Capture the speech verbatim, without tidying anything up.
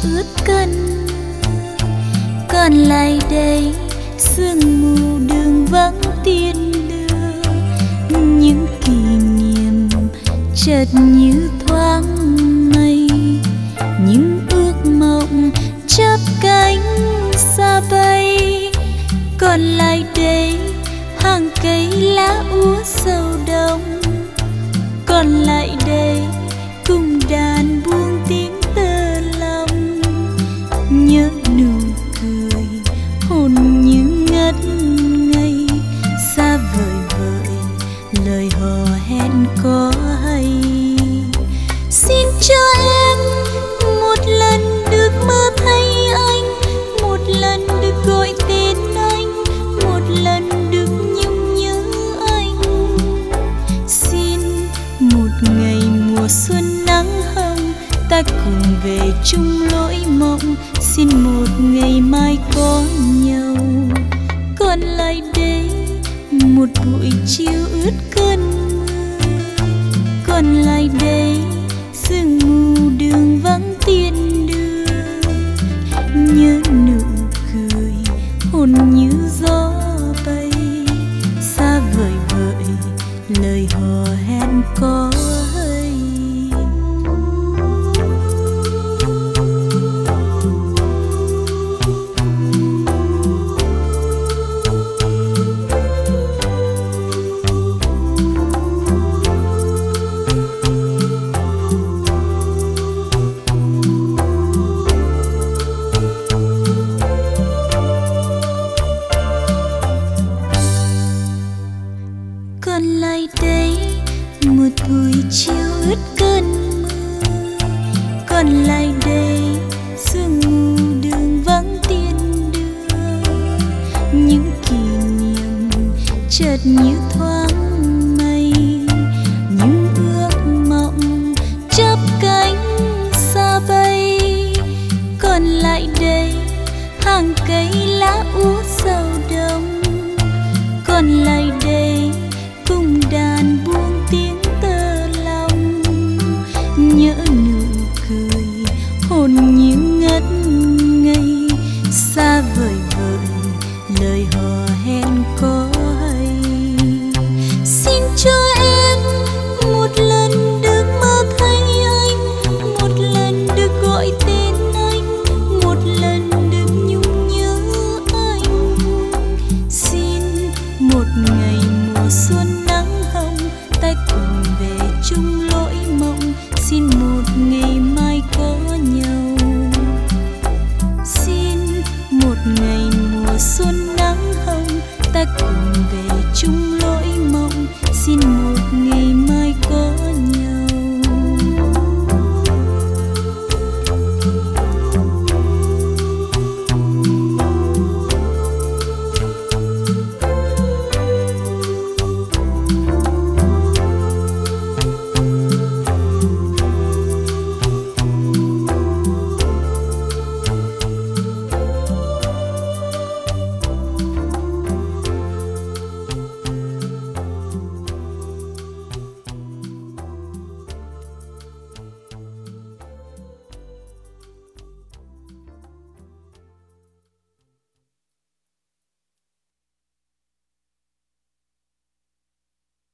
ướt cơn còn lại đây sương mù đường vắng tiên đưa những kỷ niệm chợt như thoáng mây, những ước mộng chắp cánh xa bay. Còn lại đây hàng cây lá úa sầu đông, còn lại đây cùng đàn buông tiếng tơ lòng. Nhớ nụ cười hồn như ngất ngây, xa vời vợi lời hò hẹn có hay. Xin cho em một lần được mơ thấy anh, một lần được gọi tên anh, một lần được nhung nhớ anh. Xin một ngày mùa xuân nắng hồng ta cùng về chung lối mộng. Xin một ngày mai có nhau. Còn lại đây một buổi chiều ướt cơn mưa, còn lại đây sương mù đường vắng tiên đưa. Nhớ nụ cười hồn như gió bay, xa vời vợi lời hò hẹn có hay. Còn lại đây một buổi chiều ướt cơn mưa, còn lại đây sương mù đường vắng tiên đưa. Những kỷ niệm chợt như thoáng mây, những ước mộng chắp cánh xa bay. Còn lại đây hàng cây lá úa sầu đông, còn lại đây cùng đàn buông tiếng tơ lòng. Nhớ nụ cười hồn như ngất ngây, xa vời vợi lời hò hẹn có hay. Xin cho em một lần được mơ thấy anh, một lần được gọi tên anh, một lần được nhung nhớ anh. Xin một ngày mùa xuân nắng hồng ta cùng về chung lối mộng. Xin một ngày mai có nhau. Xin một ngày mùa xuân nắng hồng ta cùng